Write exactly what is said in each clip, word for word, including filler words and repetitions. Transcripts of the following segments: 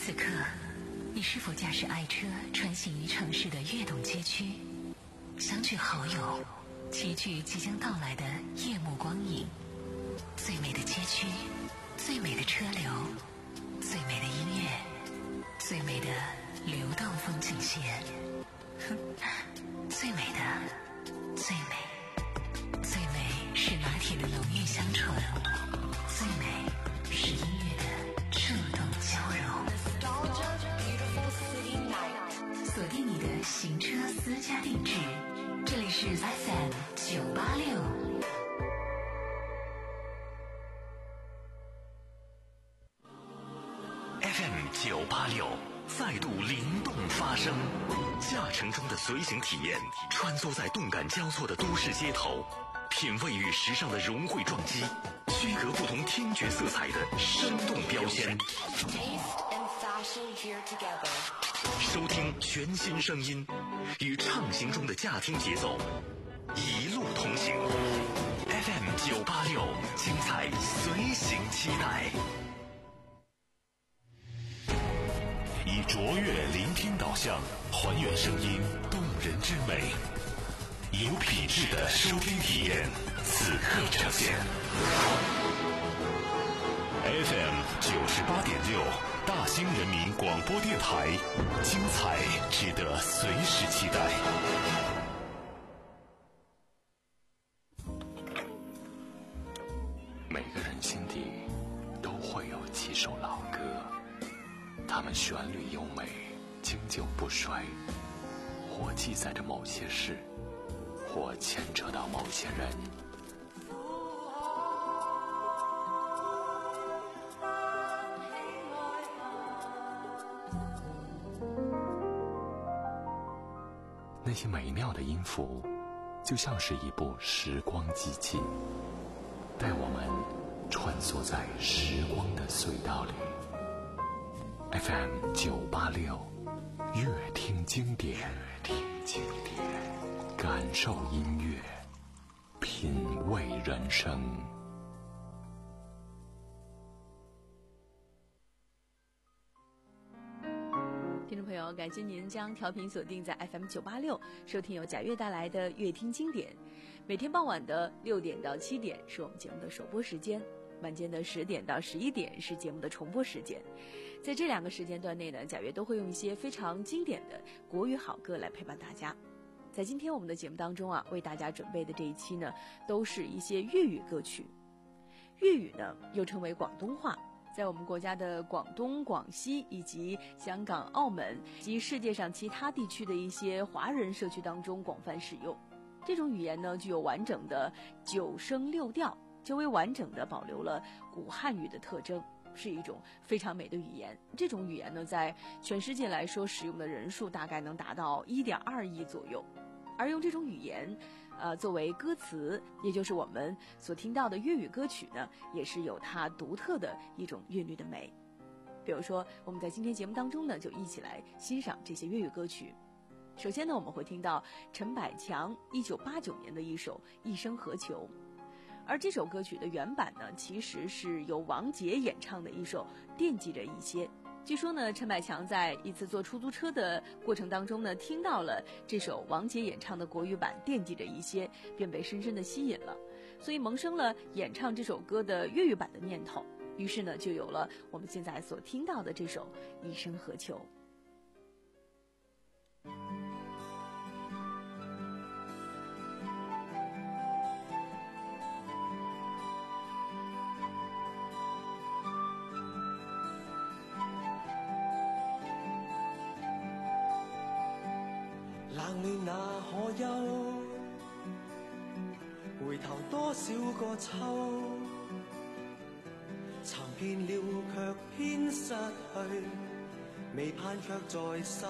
此刻，你是否驾驶爱车穿行于城市的跃动街区，相聚好友，齐聚即将到来的夜幕光影？最美的街区，最美的车流，最美的音乐，最美的流动风景线，最美的，最美，最美是拿铁的浓郁香醇，最美是音乐的触动交融。锁定你的行车私家定制，这里是 F M 九八六。 F M 九八六再度灵动发声，驾乘中的随行体验，穿梭在动感交错的都市街头，品味与时尚的融汇撞击，区隔不同听觉色彩的生动标签。收听全新声音，与畅行中的驾听节奏，一路同行。F M 九八六，精彩随行期待。以卓越聆听导向，还原声音动人之美，有品质的收听体验，此刻呈现。F M 九十八点六，大兴人民广播电台，精彩值得随时期待。每个人心底都会有几首老歌，它们旋律优美，经久不衰，或记载着某些事，或牵扯到某些人。那些美妙的音符，就像是一部时光机器，带我们穿梭在时光的隧道里。F M 九八六，乐听经典，乐听经典，感受音乐，品味人生。 听众朋友，感谢您将调频锁定在 F M 九八六，收听由贾悦带来的乐听经典。每天傍晚的六点到七点是我们节目的首播时间，晚间的十点到十一点是节目的重播时间。在这两个时间段内呢，贾悦都会用一些非常经典的国语好歌来陪伴大家。在今天我们的节目当中啊，为大家准备的这一期呢，都是一些粤语歌曲。粤语呢，又称为广东话，在我们国家的广东、广西以及香港、澳门及世界上其他地区的一些华人社区当中广泛使用。这种语言呢，具有完整的九声六调，较为完整的保留了古汉语的特征，是一种非常美的语言。这种语言呢，在全世界来说，使用的人数大概能达到 一点二亿左右。而用这种语言呃，作为歌词，也就是我们所听到的粤语歌曲呢，也是有它独特的一种韵律的美。比如说，我们在今天节目当中呢，就一起来欣赏这些粤语歌曲。首先呢，我们会听到陈百强一九八九年的一首《一生何求》，而这首歌曲的原版呢，其实是由王杰演唱的一首《惦记着一些》。据说呢，陈百强在一次坐出租车的过程当中呢，听到了这首王杰演唱的国语版《惦记着一些》，便被深深的吸引了，所以萌生了演唱这首歌的粤语版的念头。于是呢，就有了我们现在所听到的这首《一生何求》。 冷暖那可休，回頭多少個秋，尋遍了卻偏失去，未盼卻在手。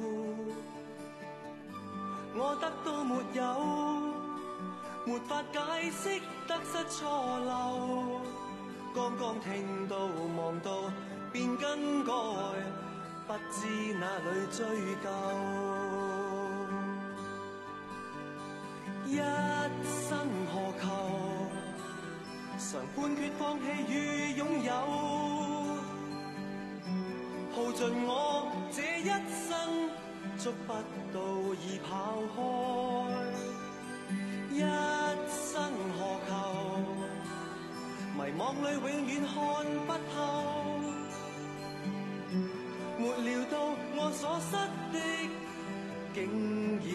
我得到沒有，沒法解釋得失錯漏，剛剛聽到望到便更改，不知哪裏追究。一生何求，常判決放棄與擁有，耗盡盡我這一生，捉不到已跑開。一生何求？迷惘裏永遠看不透。沒料到我所失的，竟然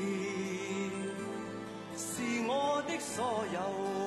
是我的所有。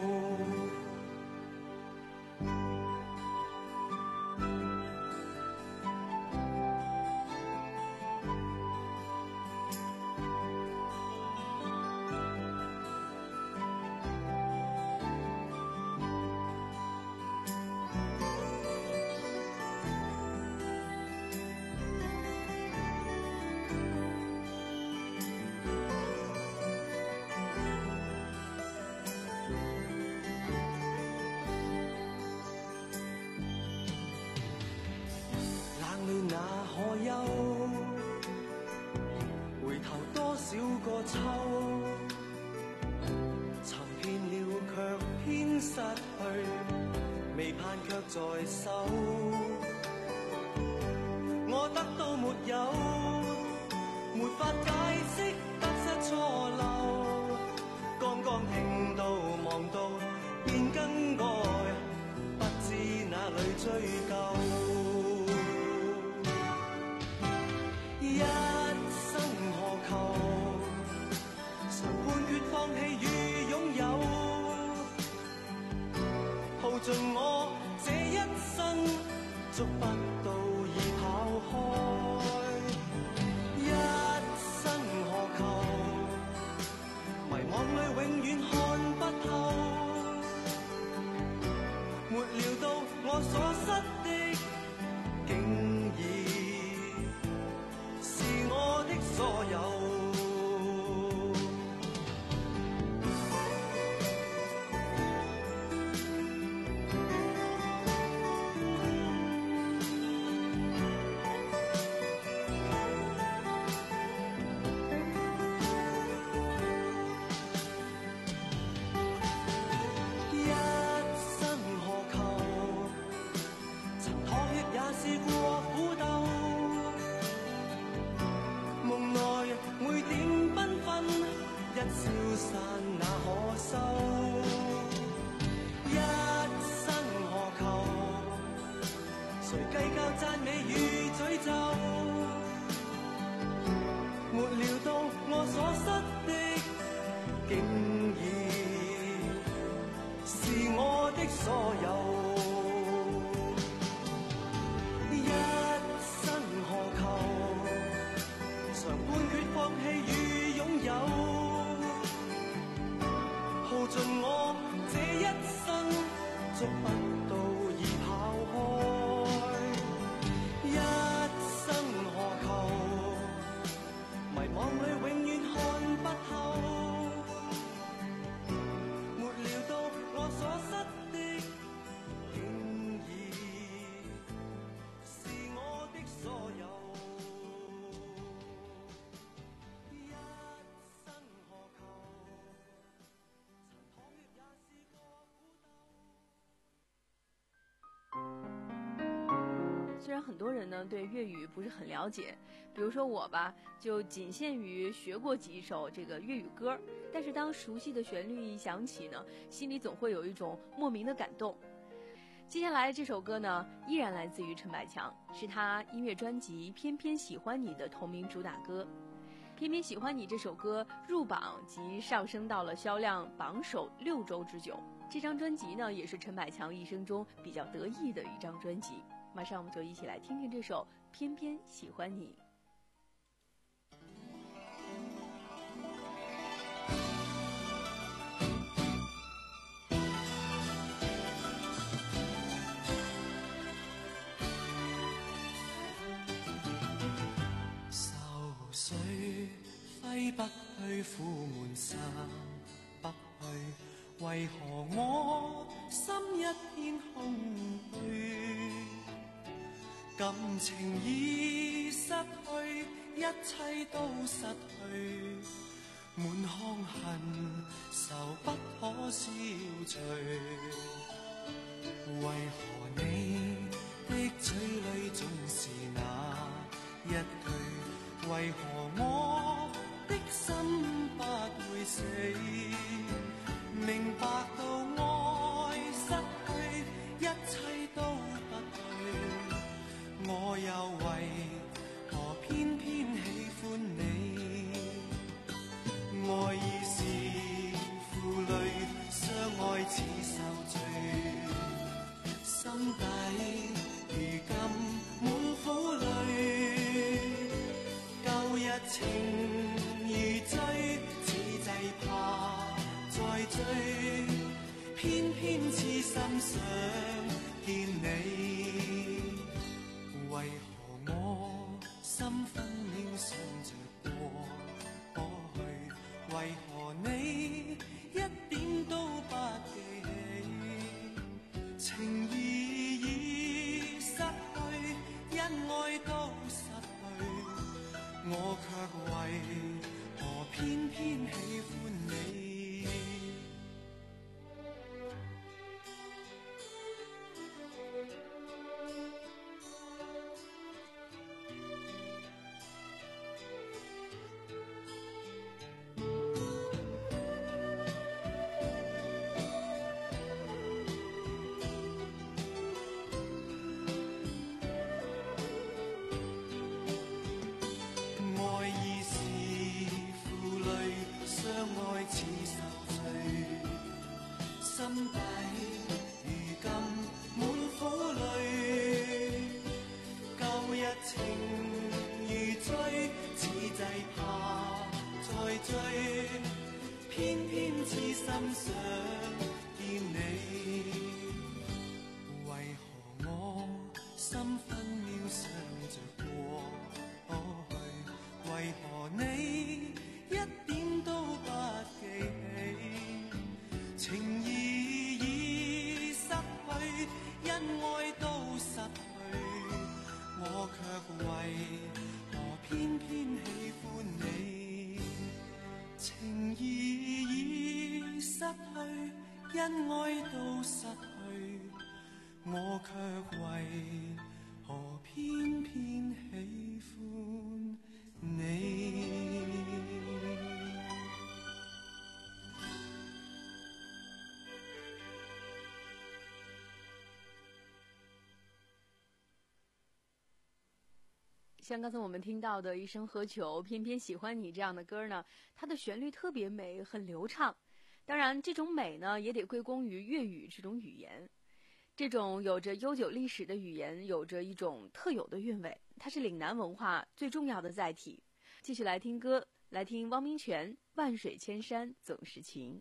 那可休？回頭多少個秋，尋遍了卻偏失去，未盼卻在手。我得到沒有？沒法解釋得失錯漏，剛剛聽到望到便更改，不知哪裏追究。一生何求？常判決放棄與擁有，耗盡我這一生，捉不到已跑開。一生何求？迷惘裏永遠看不透。沒料到我所失的，竟然我的所有。一生何求？曾妥協也試過苦鬥，夢內每點繽紛，一消散那可收？一生何求？誰計較讚美與詛咒？沒料到我所失的，竟然是我的所有。一生何求？常判決放棄與擁有，耗盡我這一生，捉不到已跑開。一生何求？迷惘裏永遠看不透。沒料到我所失的，竟然是我的所有。 虽然很多人呢对粤语不是很了解，比如说我吧，就仅限于学过几首这个粤语歌，但是当熟悉的旋律一响起呢，心里总会有一种莫名的感动。接下来这首歌呢，依然来自于陈百强，是他音乐专辑《偏偏喜欢你》的同名主打歌。偏偏喜欢你这首歌入榜及上升到了销量榜首六周之久。这张专辑呢，也是陈百强一生中比较得意的一张专辑。马上我们就一起来听听这首《偏偏喜欢你》。 愁緒揮不去，苦悶散不去，為何我心一片空虛？感情已失去，一切都失去，滿腔恨愁不可消除。為何你的嘴裡總是那心分秒想着過去，為何你一點都不記起？情義已失去，恩愛都失去，我卻為何偏偏喜歡你？情義已失去，恩愛都失去，我卻為何偏偏喜歡你？ 像刚才我们听到的一生何求偏偏喜欢你这样的歌呢，它的旋律特别美，很流畅。当然这种美呢也得归功于粤语这种语言，这种有着悠久历史的语言有着一种特有的韵味，它是岭南文化最重要的载体。继续来听歌，来听汪明荃《万水千山总是情》。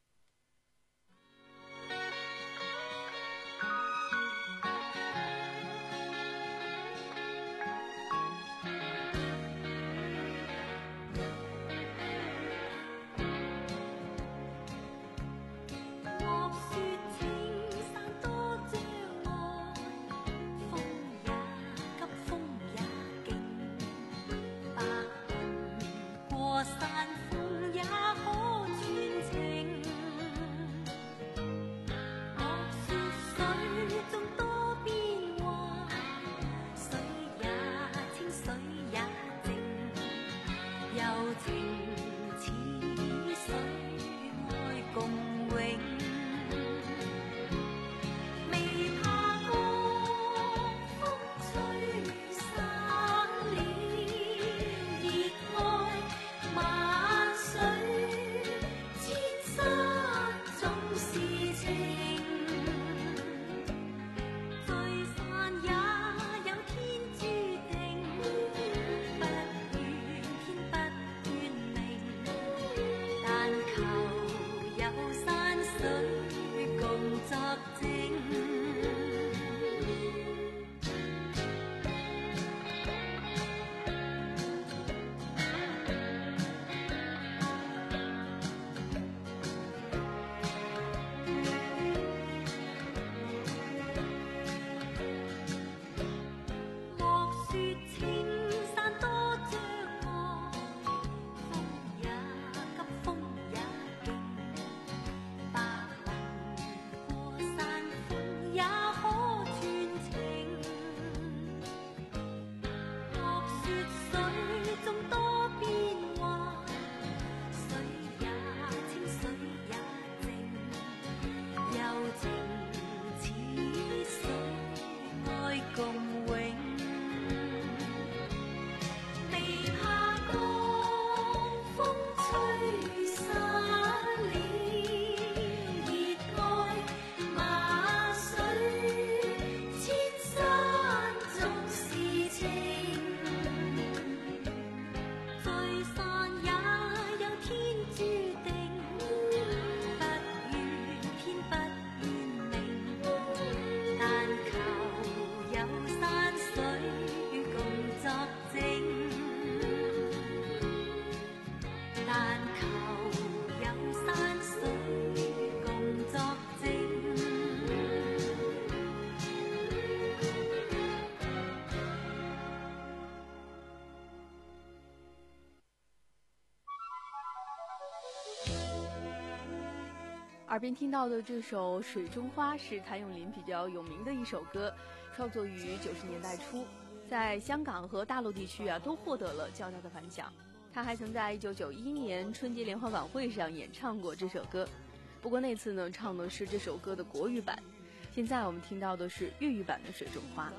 耳边听到的这首《水中花》是谭咏麟比较有名的一首歌，创作于九十年代初，在香港和大陆地区啊都获得了较大的反响。他还曾在一九九一年春节联欢晚会上演唱过这首歌，不过那次呢唱的是这首歌的国语版，现在我们听到的是粤语版的《水中花》。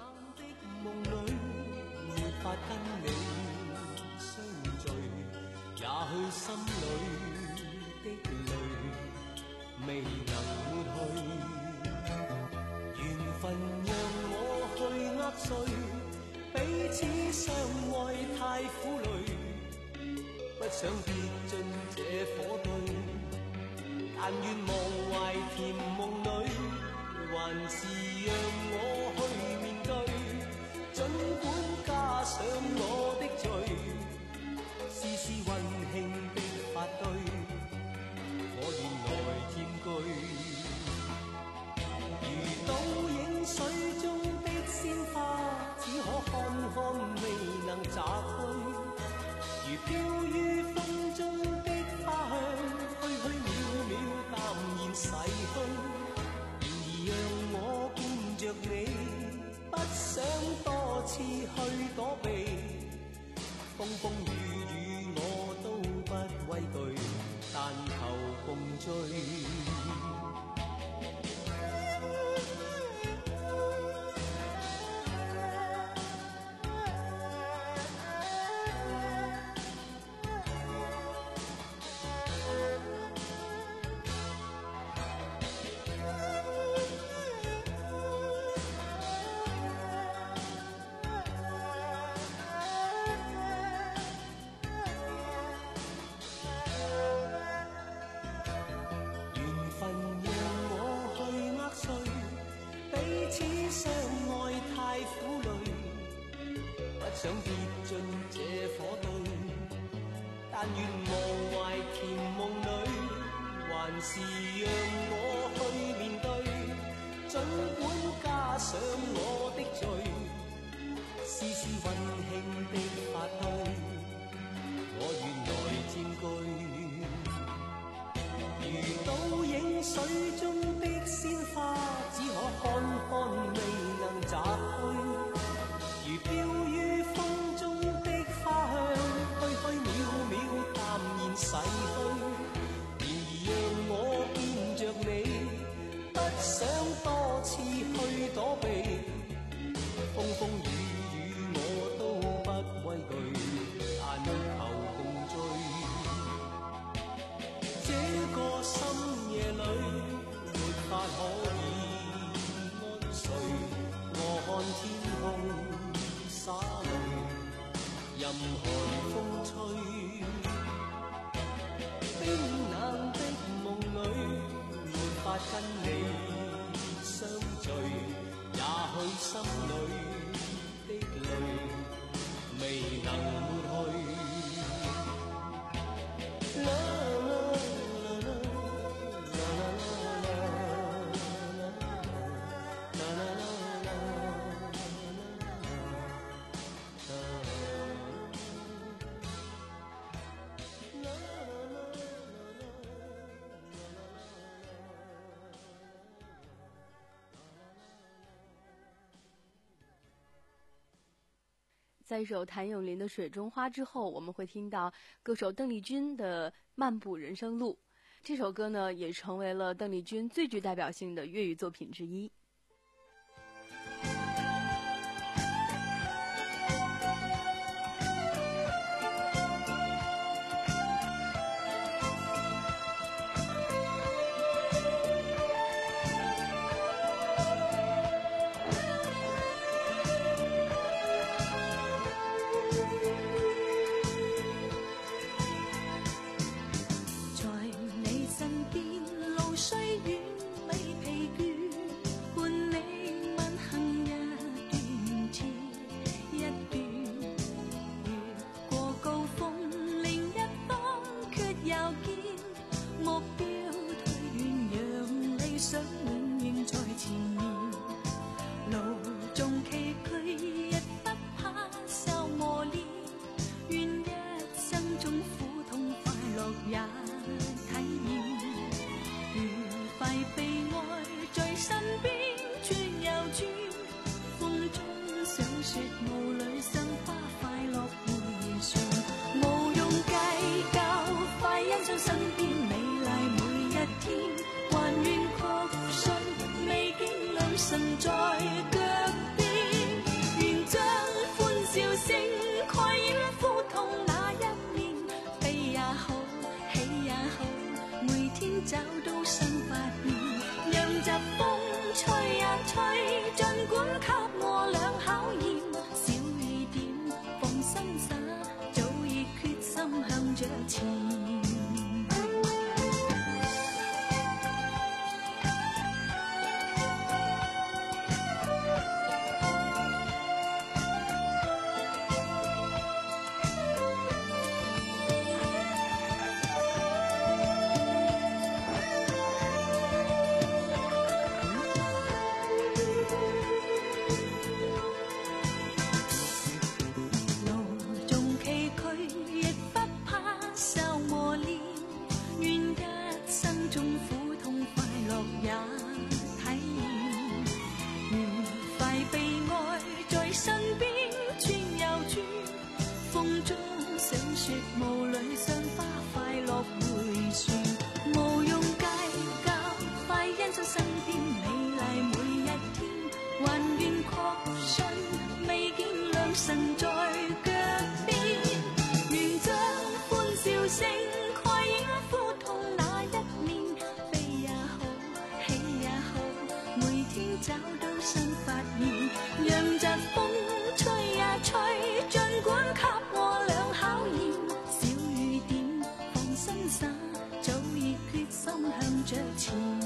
未能抹去，緣分讓我去握碎，彼此相愛太苦累，不想跌進這火堆，但願忘懷甜夢裏，還是讓我去面對。 次去躲避，風風雨雨我都不畏懼，但求共聚。想跌進這火堆，但願無懷甜夢裏，還是讓我去面對。儘管加上我的罪，絲絲溫馨的發堆，我願來佔據。如倒影水中的鮮花，只可看看未能摘去。如飄於風中的花香，虛虛渺渺淡然逝去。然而讓我見着你，不想多次去躲避。風風雨雨我都不畏懼，但求共聚。這個深夜裏，沒法可以安睡。我看天空灑淚，任寒風吹，冰冷的夢裏，沒法跟你相聚，也許心裏的淚未能抹去。啦啦啦啦在一首谭咏麟的《水中花》之后，我们会听到歌手邓丽君的《漫步人生路》。这首歌呢，也成为了邓丽君最具代表性的粤语作品之一。 找到新發現，讓疾風吹呀吹，儘管給我倆考驗。 風中小說霧裏賞花快樂回旋，無用計較，快欣賞身邊美麗每一天，還願確信未見良辰在腳邊，願將歡笑聲蓋掩苦痛那一面，悲也好，喜也好，每天找到新發現，讓疾風吹呀吹，儘管給我倆考驗，小雨點放心灑，早已決心向着前。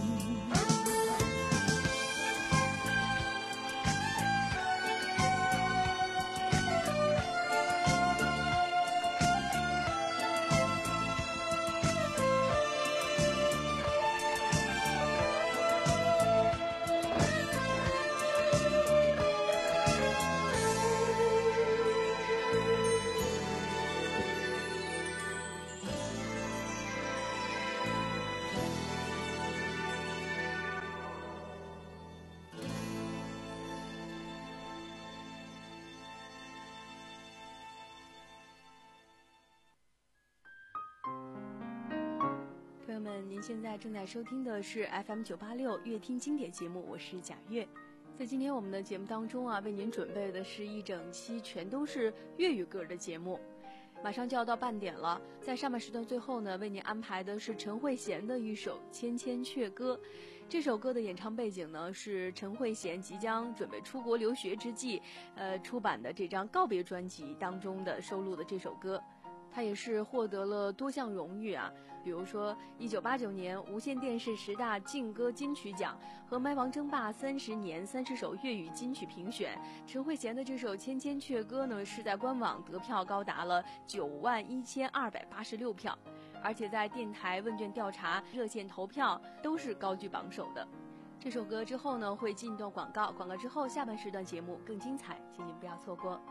朋友们，您现在正在收听的是 F M 九八六乐听经典节目，我是贾月。在今天我们的节目当中啊，为您准备的是一整期全都是粤语歌的节目。马上就要到半点了，在上半时段最后呢，为您安排的是陈慧娴的一首《千千阙歌》。这首歌的演唱背景呢，是陈慧娴即将准备出国留学之际，呃，出版的这张告别专辑当中的收录的这首歌。他也是获得了多项荣誉啊，比如说一九八九年无线电视十大劲歌金曲奖和麦王争霸三十年三十首粤语金曲评选。陈慧娴的这首《千千阙歌》呢，是在官网得票高达了九万一千二百八十六票，而且在电台问卷调查、热线投票都是高居榜首的。这首歌之后呢，会进一段广告，广告之后下半时段节目更精彩，请您不要错过。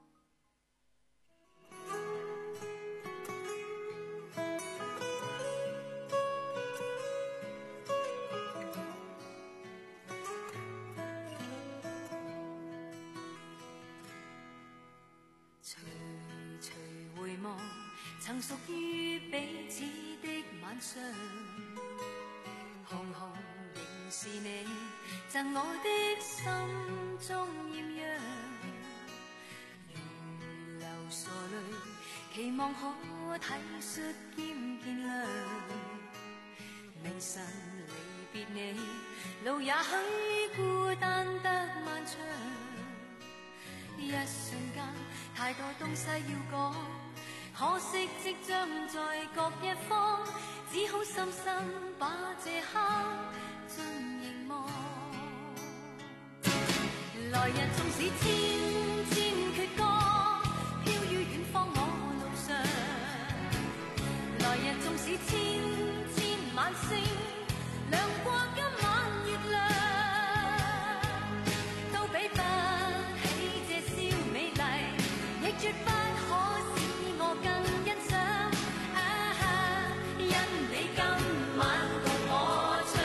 曾屬於彼此的晚上，紅紅仍是你贈我的心中豔陽，如流傻淚，期望可體恤兼見諒。明晨離別你，路也許孤單得漫長，一瞬間太多東西要講。可惜即將在各一方，只好深深把這刻盡凝望。來日縱使千千闕歌，飄於遠方我路上。來日縱使千千晚星，亮過今晚月亮，都比不起這宵美麗，亦絕不可我更欣賞，啊，因你今晚共我唱。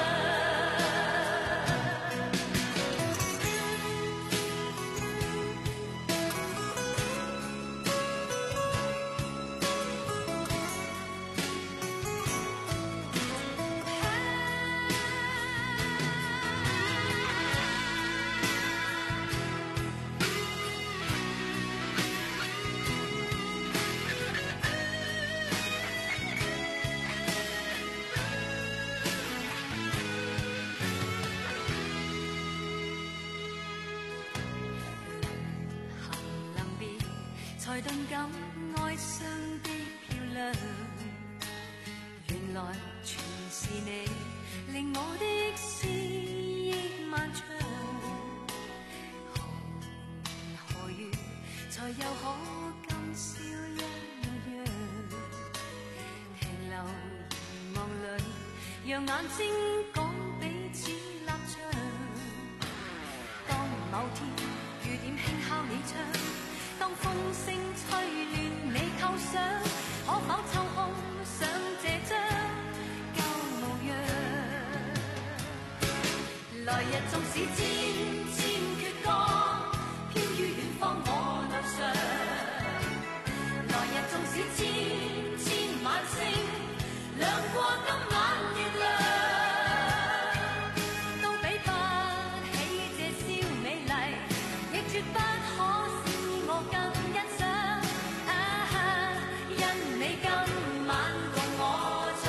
才頓感哀傷的漂亮，原來全是你令我的思憶漫長。紅河月才又可今宵一樣，停留凝望裏，讓眼睛講彼此立場。當某天雨點輕敲你窗，當風聲吹亂你構想，可否抽空想這張舊模樣？來日縱使千千闕歌，飄於遠方我路上。 不可使我更欣賞。啊哈，因你今晚共我唱。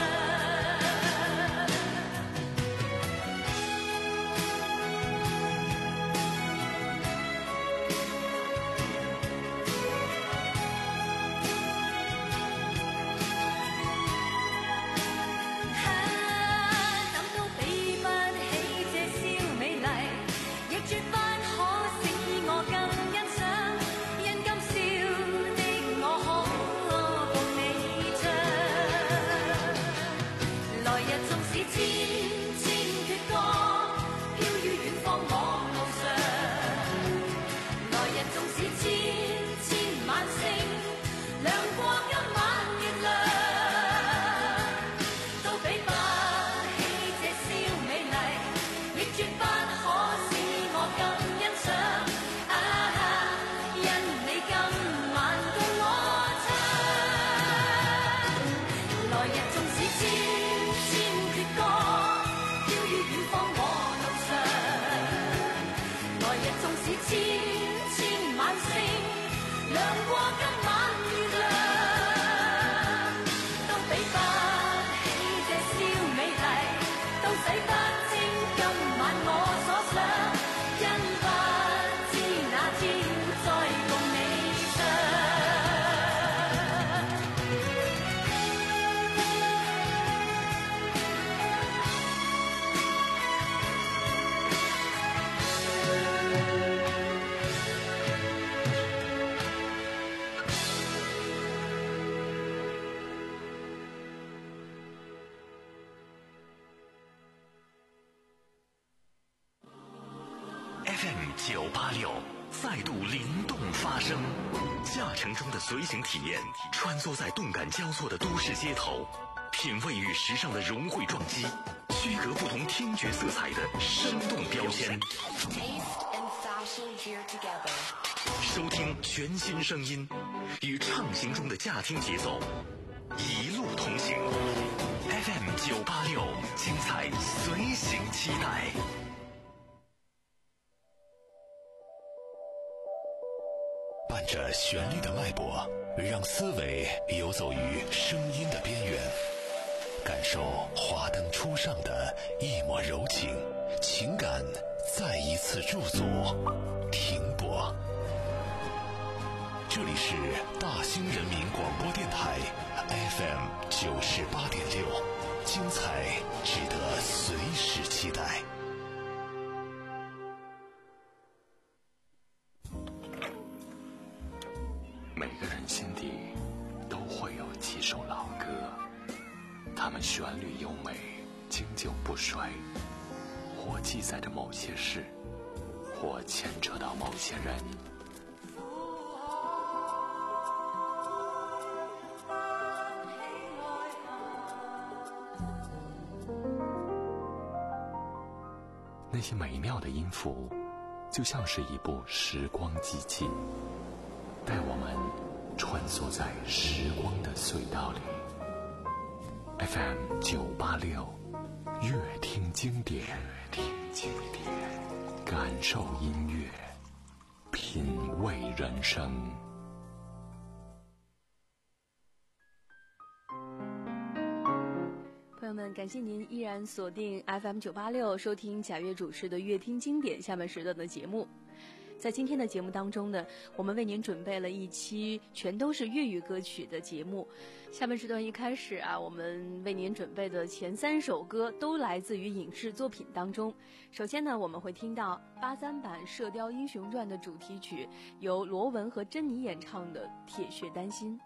F M 九八六再度灵动发声，驾乘中的随行体验，穿梭在动感交错的都市街头，品味与时尚的融汇撞击，区隔不同听觉色彩的生动标签。收听全新声音，与畅行中的驾听节奏，一路同行。F M 九八六，精彩随行期待。伴着旋律的脉搏，让思维游走于声音的边缘，感受华灯初上的一抹柔情，情感再一次驻足停泊。这里是大兴人民广播电台 F M 九十八点六，精彩值得随时期待。每个人心底都会有几首老歌，它们旋律优美，经久不衰，或记载着某些事，或牵扯到某些人。那些美妙的音符，就像是一部时光机器，带我们穿梭在时光的隧道里。F M 九八六，乐听经典，乐听经典，感受音乐，品味人生。 朋友们，感谢您依然锁定 F M 九八六，收听贾越主持的乐听经典下半时段的节目。在今天的节目当中呢，我们为您准备了一期全都是粤语歌曲的节目。下半时段一开始啊，我们为您准备的前三首歌都来自于影视作品当中。首先呢，我们会听到八三版《射雕英雄传》的主题曲，由罗文和珍妮演唱的《铁血丹心》。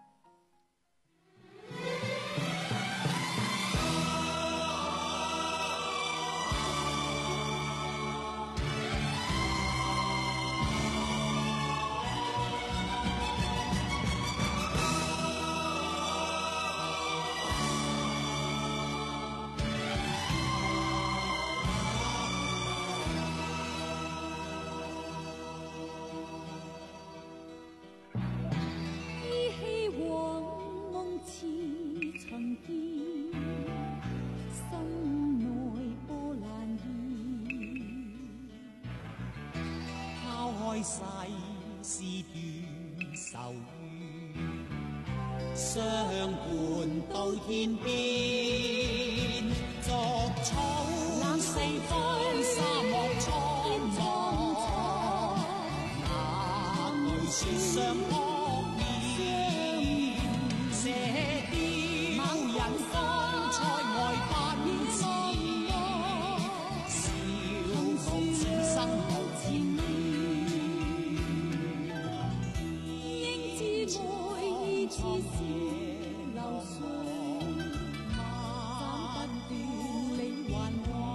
依稀是斷愁怨，相伴到天邊，作草四方沙漠蒼茫，哪懼雪上撲面，射雕引風塞外奔馳，笑傲此生無纏綿， 應知愛意似是流水，斬不斷理還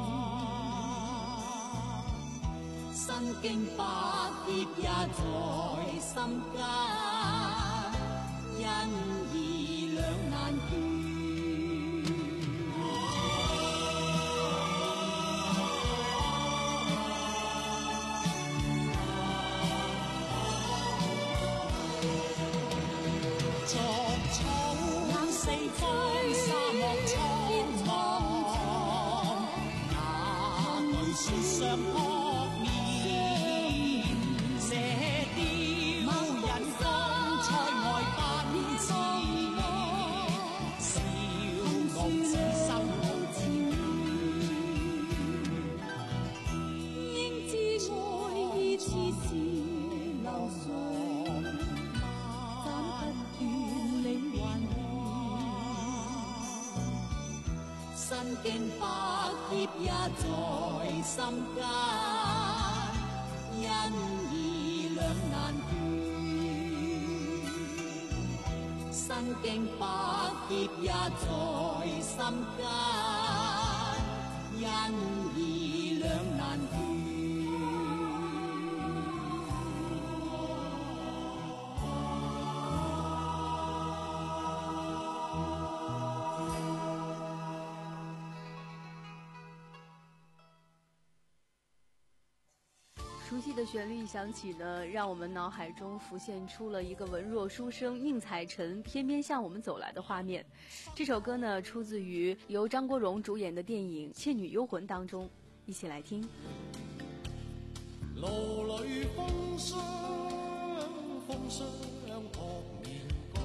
亂， 身經百劫也在心間，因義兩難斷。作草四方沙漠蒼茫，哪懼雪上撲面，射雕引風塞外奔馳，笑傲此生無纏綿， 應知愛意似是流水，斬不斷理還亂， 身經百劫也在心間，因義兩難斷。身經百劫也在心間，因義兩難斷。 熟悉的旋律一响起呢，让我们脑海中浮现出了一个文弱书生宁采臣偏偏向我们走来的画面。这首歌呢，出自于由张国荣主演的电影《倩女幽魂》当中，一起来听。 路里風霜，風霜撲面光，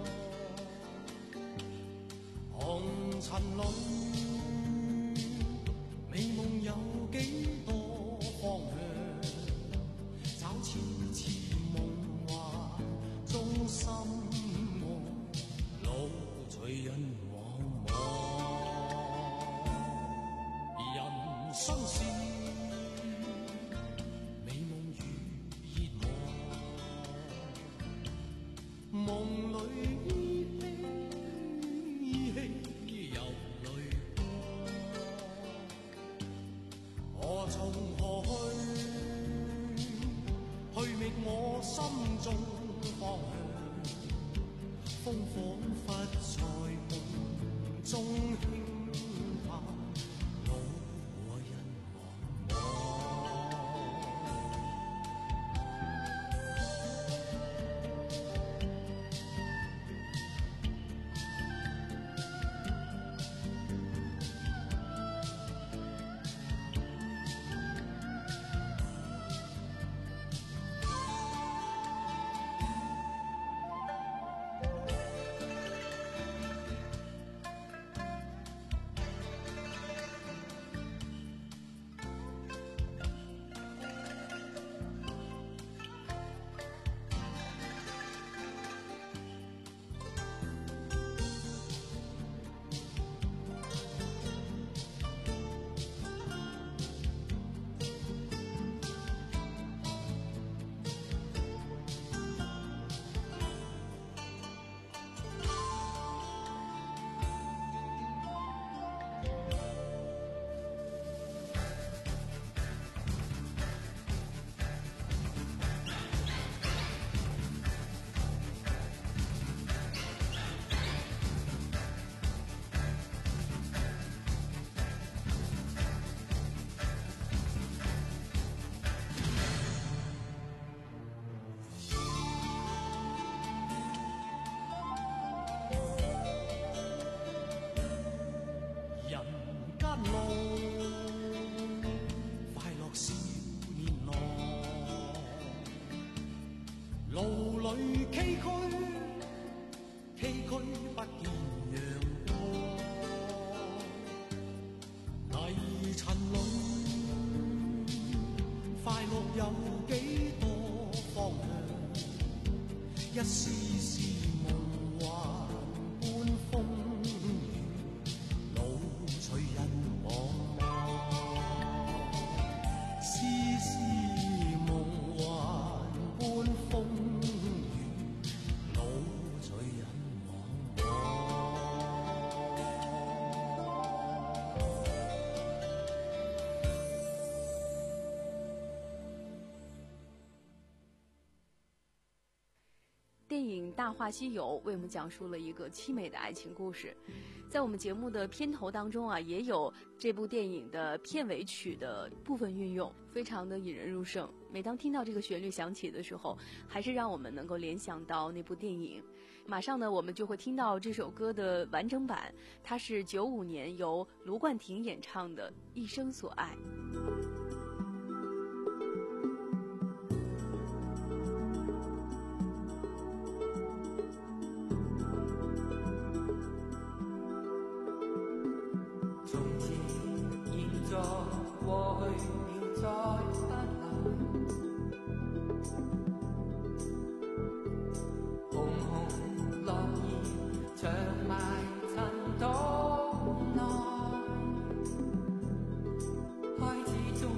紅塵裏，美夢有幾多方向？找次次夢幻中心愛，路隨人茫茫，人生是美夢與熱望，夢裏依稀依稀有淚光，我從何去？去覓我心中方向，風彷彿在夢中輕拍，路和人茫路里崎岖，崎岖不見陽光，泥塵裏快樂有幾多方向，一絲絲夢幻般風雨，老隨人茫茫，絲絲夢幻般風雨，老隨人茫茫。 电影《大话西游》为我们讲述了一个凄美的爱情故事，在我们节目的片头当中啊，也有这部电影的片尾曲的部分运用，非常的引人入胜。每当听到这个旋律响起的时候，还是让我们能够联想到那部电影。马上呢，我们就会听到这首歌的完整版，它是九五年由卢冠廷演唱的《一生所爱》。 從前、現在、過去了再不留，紅紅落葉長埋塵土內，開始終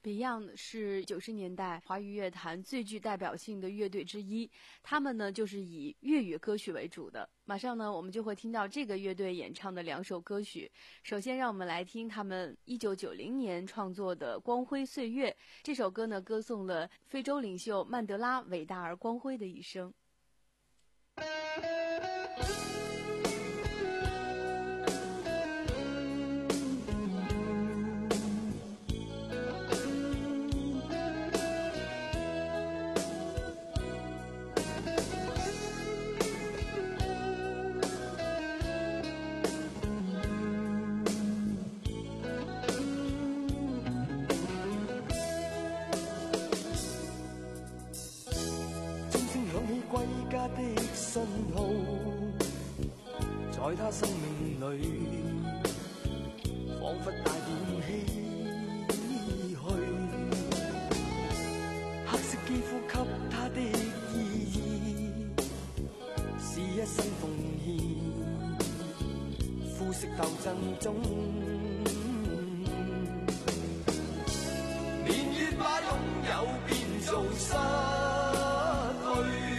Beyond 是九十年代华语乐坛最具代表性的乐队之一，他们呢就是以粤语歌曲为主的。马上呢，我们就会听到这个乐队演唱的两首歌曲。首先，让我们来听他们一九九零年创作的《光辉岁月》这首歌呢，歌颂了非洲领袖曼德拉伟大而光辉的一生。 歸家的信號，在他生命裏，彷彿帶點唏噓。黑色肌膚給他的意義，是一生奉獻，膚色鬥爭中，年月把擁有變做失去。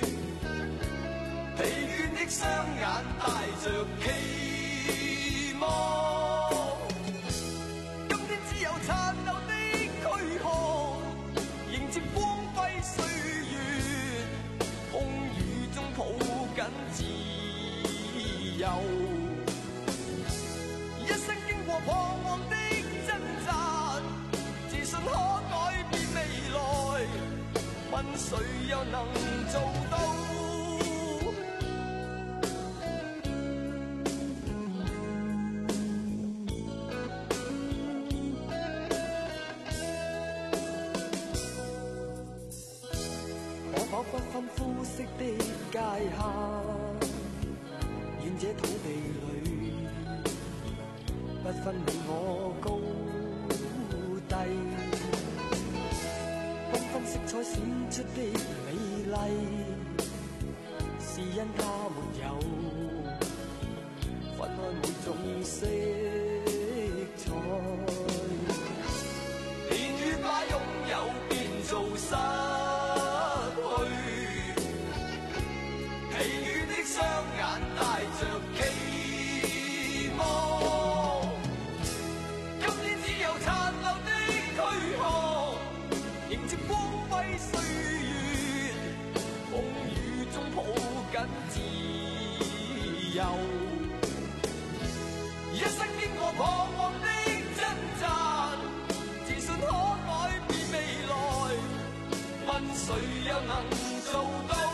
疲倦的雙眼帶着期望，今天只有殘留的軀殼，迎接光輝歲月，風雨中抱緊自由。一生經過彷徨的掙扎，自信可改變未來，問誰又能做到？不分膚色的界限，願這土地裏不分你我高低，繽紛色彩閃出的美麗，是因它沒有分開每種色彩。年月把擁有變做失雙眼帶着期望，今天只有殘留的軀殼，迎接光輝歲月，風雨中抱緊自由。一生經過彷徨的掙扎，自信可改變未來，問誰又能做到？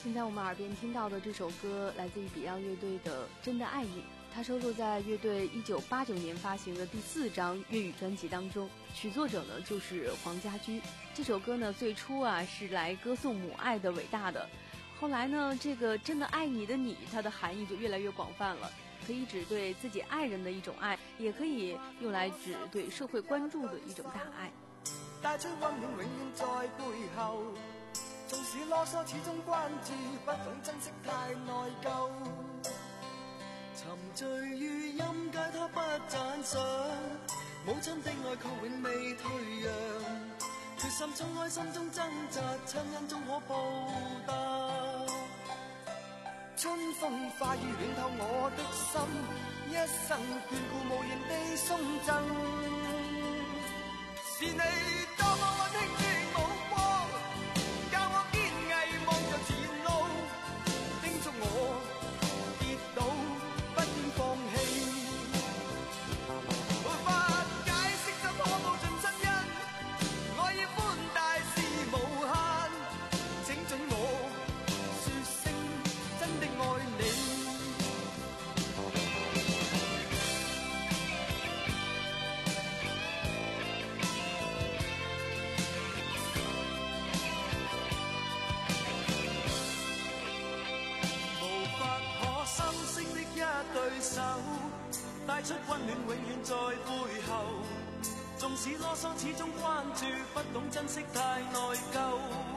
现在我们耳边听到的这首歌来自于 Beyond 乐队的《真的爱你》，它收录在乐队一九八九年发行的第四张粤语专辑当中，曲作者呢就是黄家驹。这首歌呢最初啊是来歌颂母爱的伟大的，后来呢这个真的爱你的你，它的含义就越来越广泛了，可以指对自己爱人的一种爱，也可以用来指对社会关注的一种大爱。 帶出溫暖永遠在背後，縱使囉嗦始終關注，不懂珍惜太內疚，沉醉於音階他不讚賞，母親的愛卻永未退讓，決心衝開心中掙扎，親恩終可報答。春風化雨暖透我的心，一生眷顧無言地送贈，是你多麼溫馨的目光，教我堅毅望着前路，叮囑我跌倒不應放棄。無法解釋怎可報盡親恩，愛意寬大是無限，請准我說聲真的愛你。對手帶出溫暖永遠在背後，縱使囉嗦始終關注，不懂珍惜太內疚，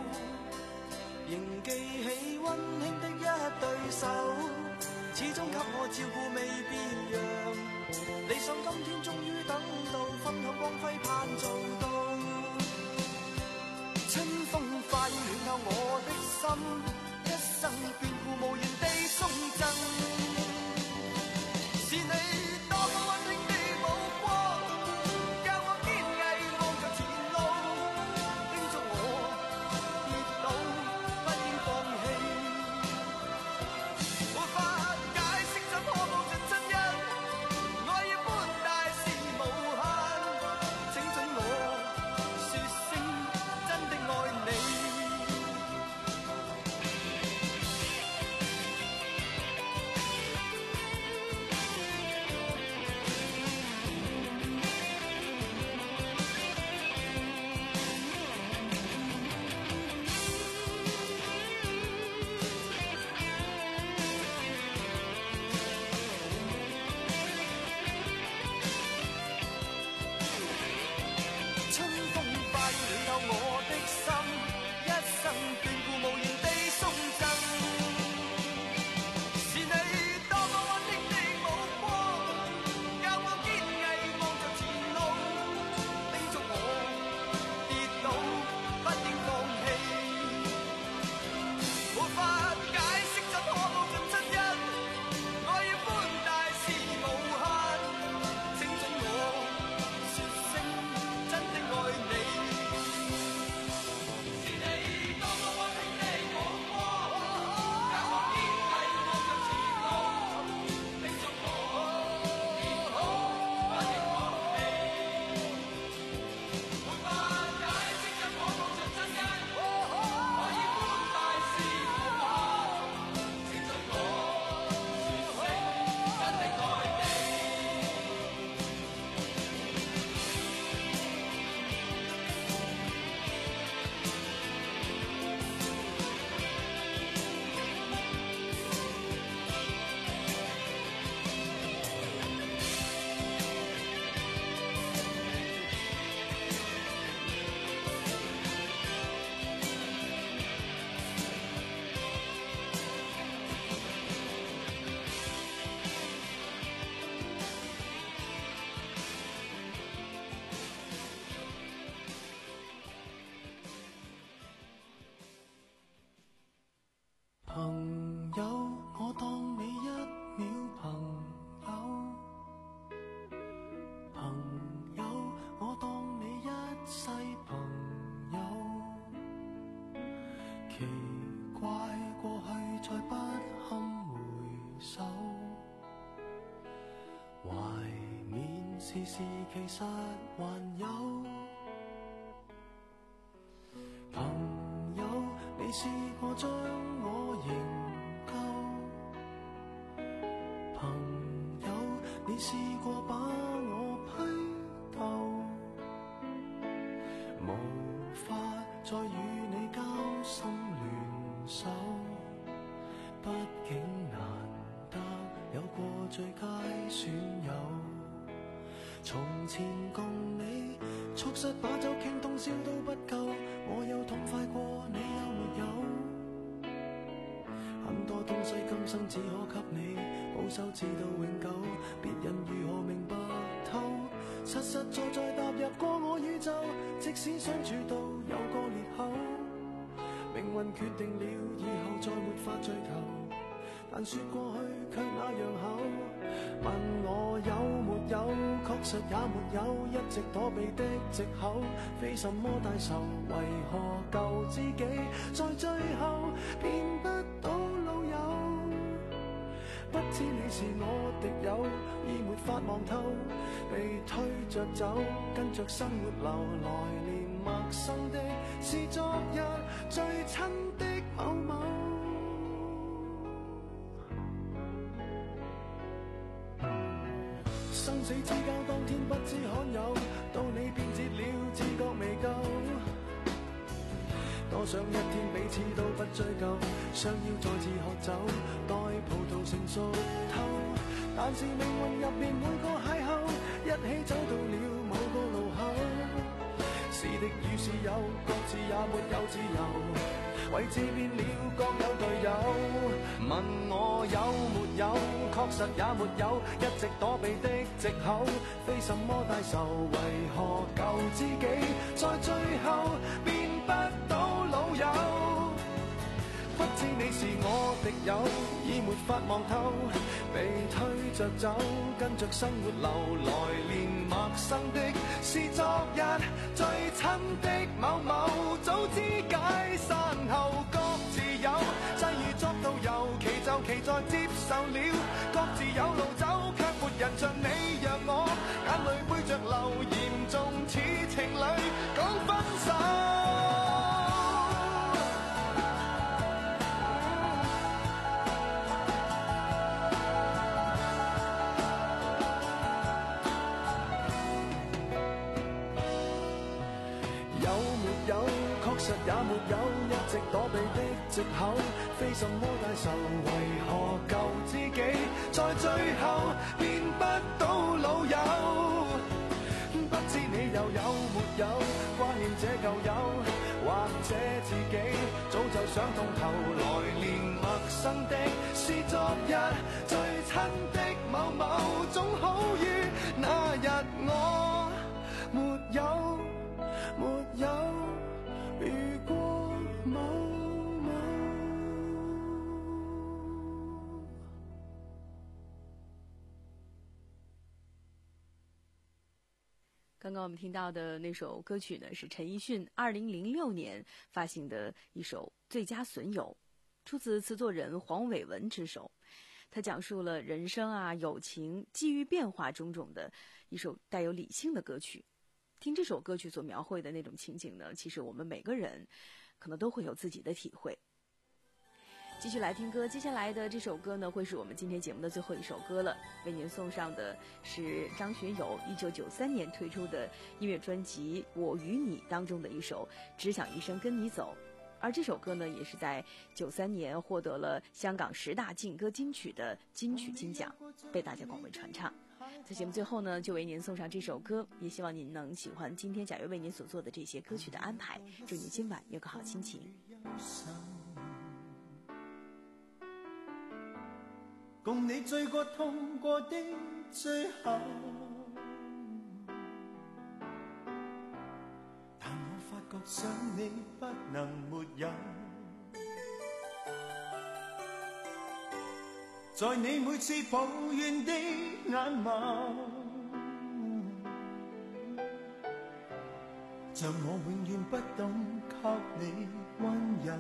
仍記起溫馨的一對手，始終給我照顧未變樣，理想今天終於等到，分享光輝盼做到，春風化雨暖透我的心，一生眷顧無言地送贈，是你多麼溫馨的目光，教我堅毅望着前路，叮囑我跌倒不應放棄。無法解釋怎可報盡親恩，愛意寬大是無限，請准我說聲真的愛你。朋友，我當你一秒朋友，朋友，我當你一世朋友。奇怪，過去再不堪回首，懷緬時時其實還有。朋友，你試過將我試過把我批鬥，無法再與你交心聯手，畢竟難得有過最佳損友。從前共你促膝把酒傾通宵都不夠，我有痛快過你有沒有？很多東西今生只可給你保守至到永久，別人如何明白透？實實在在踏入過我宇宙，即使相處到有個裂口，命運決定了以後再沒法聚頭，但說過去卻那樣厚。問我有沒有，確實也沒有，一直躲避的藉口，非什麼大仇，為何舊知己在最後變不到老友？不知你是我敵友，已沒法望透，被推着走，跟着生活流，來年陌生的是昨日最親的某某。生死之交當天不知罕有，到你變節了自覺未夠，多想一天彼此都不追究，相邀再次喝酒，待葡萄成熟透。但是命運入面每個邂逅，一起走到了某個路口，是敵與是友，各自也沒有自由，位置變了各有隊友。問我有沒有，確實也沒有，一直躲避的藉口，非什麼大仇，為何舊知己在最後變不到老友？不知你是我敵友，已沒法望透，被推着走，跟着生活流，來年陌生的是昨日最親的某某，早知解散後各自有，際遇作導遊，其就其在接受了，各自有路走，卻沒人像你讓我眼淚背着流，嚴重似情侶講分手。確實也沒有，一直躲避的藉口，非什麼大仇，為何舊知己在最後變不到老友？不知你又有沒有掛念這舊友，或者自己早就想通透，來年陌生的是昨日最親的某某，總好於那日我沒有沒有遇過某某。 刚刚我们听到的那首歌曲呢，是陈奕迅二零零六年发行的一首《最佳损友》，出自词作人黄伟文之手。他讲述了人生啊、友情、机遇变化种种的一首带有理性的歌曲。听这首歌曲所描绘的那种情景呢，其实我们每个人可能都会有自己的体会。继续来听歌，接下来的这首歌呢，会是我们今天节目的最后一首歌了。为您送上的是张学友一九九三年推出的音乐专辑《我与你》当中的一首《只想一生跟你走》。而这首歌呢，也是在九三年获得了香港十大劲歌金曲的金曲金奖，被大家广为传唱。在节目最后呢，就为您送上这首歌，也希望您能喜欢今天贾月为您所做的这些歌曲的安排，祝您今晚有个好心情。 共你醉過痛過的最後，但我發覺想你不能沒有，在你每次抱怨的眼眸，像我永遠不懂給你溫柔，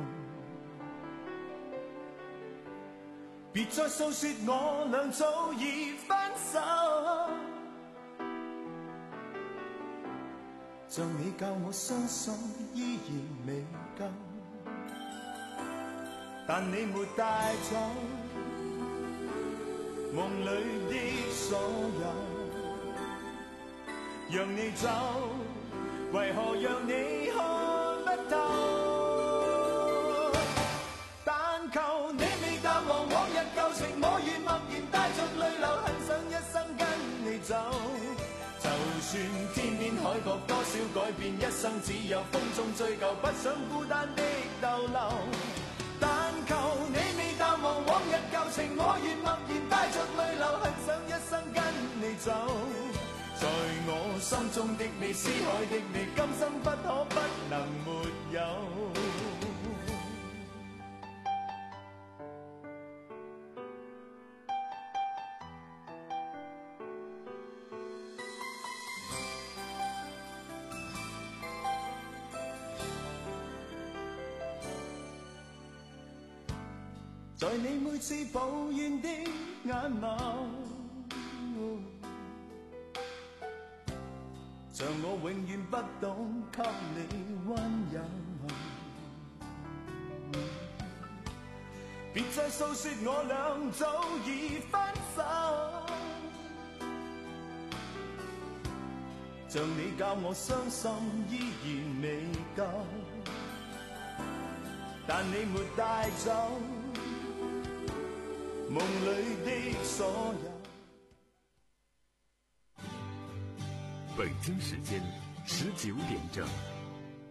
別再訴說我倆早已分手，像你教我相信依然未夠，但你沒帶走夢裏的所有，讓你走，為何讓你看不透？但求你未淡忘往日舊情，我願默然帶着淚流，很想一生跟你走。就算天邊海角多少改變，一生只有風中追究，不想孤單的逗留。但求你未淡忘往日舊情，我願默然帶着淚流，很想一生跟你走。在我心中的你，思海的你，今生不可不能沒有。在你每次抱怨的眼眸，像我永遠不懂給你溫柔。別再訴說我倆早已分手，像你教我傷心依然未夠，但你沒帶走夢裏的所有。 北京時間十九點正。